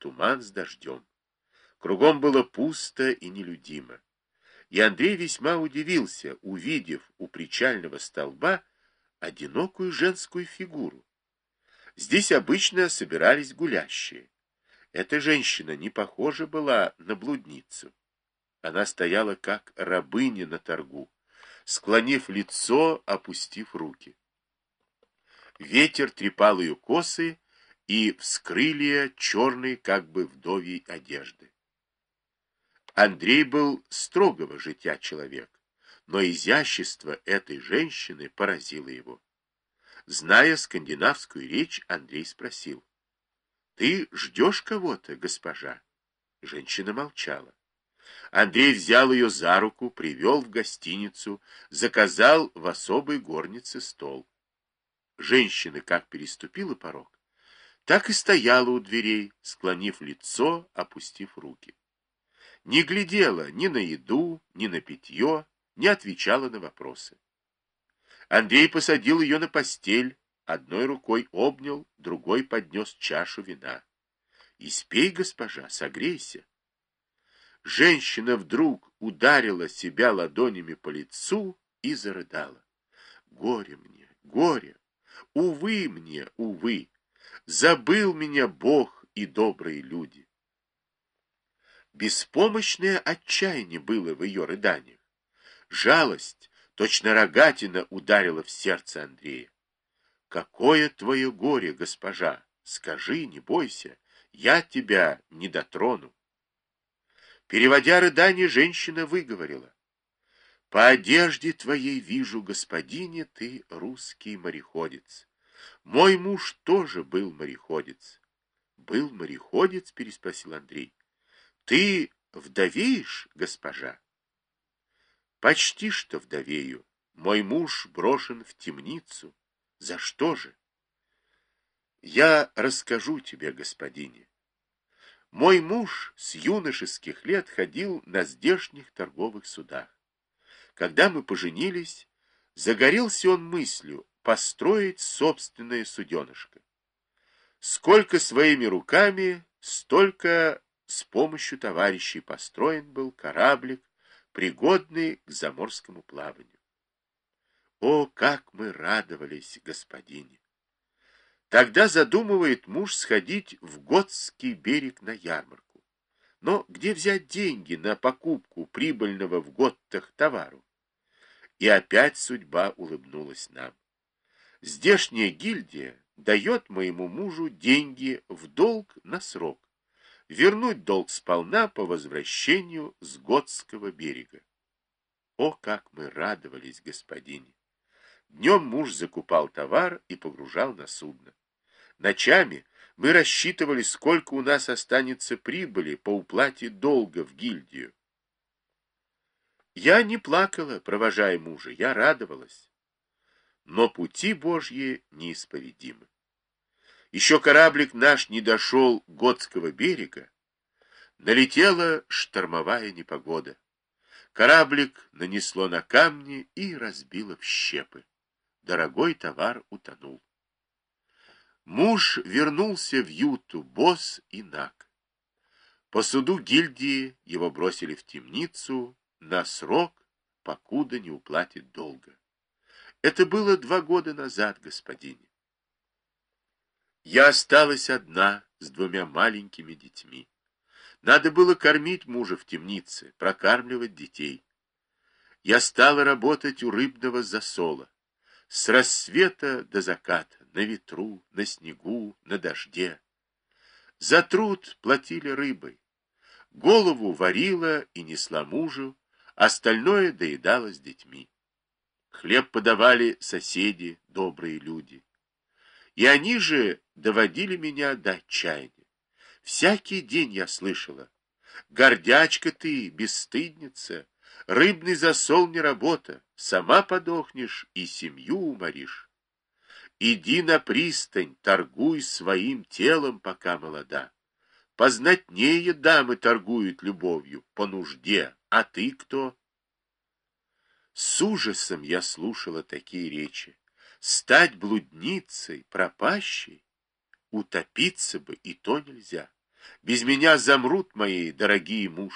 туман с дождем. Кругом было пусто и нелюдимо. И Андрей весьма удивился, увидев у причального столба одинокую женскую фигуру. Здесь обычно собирались гулящие. Эта женщина не похожа была на блудницу. Она стояла как рабыня на торгу, склонив лицо, опустив руки. Ветер трепал ее косы и вскрылья черной, как бы вдовьей одежды. Андрей был строгого житья человек, но изящество этой женщины поразило его. Зная скандинавскую речь, Андрей спросил: «Ты ждешь кого-то, госпожа?» Женщина молчала. Андрей взял ее за руку, привел в гостиницу, заказал в особой горнице стол. Женщина как переступила порог, так и стояла у дверей, склонив лицо, опустив руки. Не глядела ни на еду, ни на питье, не отвечала на вопросы. Андрей посадил ее на постель, одной рукой обнял, другой поднес чашу вина. «Испей, госпожа, согрейся». Женщина вдруг ударила себя ладонями по лицу и зарыдала. «Горе мне, горе! Увы мне, увы! Забыл меня Бог и добрые люди!» Беспомощное отчаяние было в ее рыданиях. Жалость, точно рогатина, ударила в сердце Андрея. «Какое твое горе, госпожа? Скажи, не бойся, я тебя не дотрону». Переводя рыдание, женщина выговорила: «По одежде твоей вижу, господине, ты русский мореходец. Мой муж тоже был мореходец». «Был мореходец?» — переспросил Андрей. «Ты вдовеешь, госпожа?» «Почти что вдовею. Мой муж брошен в темницу. За что же?» «Я расскажу тебе, господине. Мой муж с юношеских лет ходил на здешних торговых судах. Когда мы поженились, загорелся он мыслью построить собственное суденышко. Сколько своими руками, столько с помощью товарищей построен был кораблик, пригодный к заморскому плаванию. О, как мы радовались, господине! Тогда задумывает муж сходить в Готский берег на ярмарку. Но где взять деньги на покупку прибыльного в Готтах товару? И опять судьба улыбнулась нам. Здешняя гильдия дает моему мужу деньги в долг на срок. Вернуть долг сполна по возвращению с Готского берега. О, как мы радовались, господине! Днем муж закупал товар и погружал на судно. Ночами мы рассчитывали, сколько у нас останется прибыли по уплате долга в гильдию. Я не плакала, провожая мужа, я радовалась. Но пути Божьи неисповедимы. Еще кораблик наш не дошел Готского берега, налетела штормовая непогода. Кораблик нанесло на камни и разбило в щепы. Дорогой товар утонул. Муж вернулся в юту, босс и наг. По суду гильдии его бросили в темницу на срок, покуда не уплатит долга. Это было 2 года назад, господине. Я осталась одна с 2 маленькими детьми. Надо было кормить мужа в темнице, прокармливать детей. Я стала работать у рыбного засола. С рассвета до заката, на ветру, на снегу, на дожде. За труд платили рыбой. Голову варила и несла мужу, остальное доедала с детьми. Хлеб подавали соседи, добрые люди. И они же доводили меня до отчаяния. Всякий день я слышала: «Гордячка ты, бесстыдница, рыбный засол не работа, сама подохнешь и семью уморишь. Иди на пристань, торгуй своим телом, пока молода. Познатнее дамы торгуют любовью, по нужде, а ты кто?» С ужасом я слушала такие речи. Стать блудницей, пропащей, утопиться бы и то нельзя. Без меня замрут мои дорогие муж.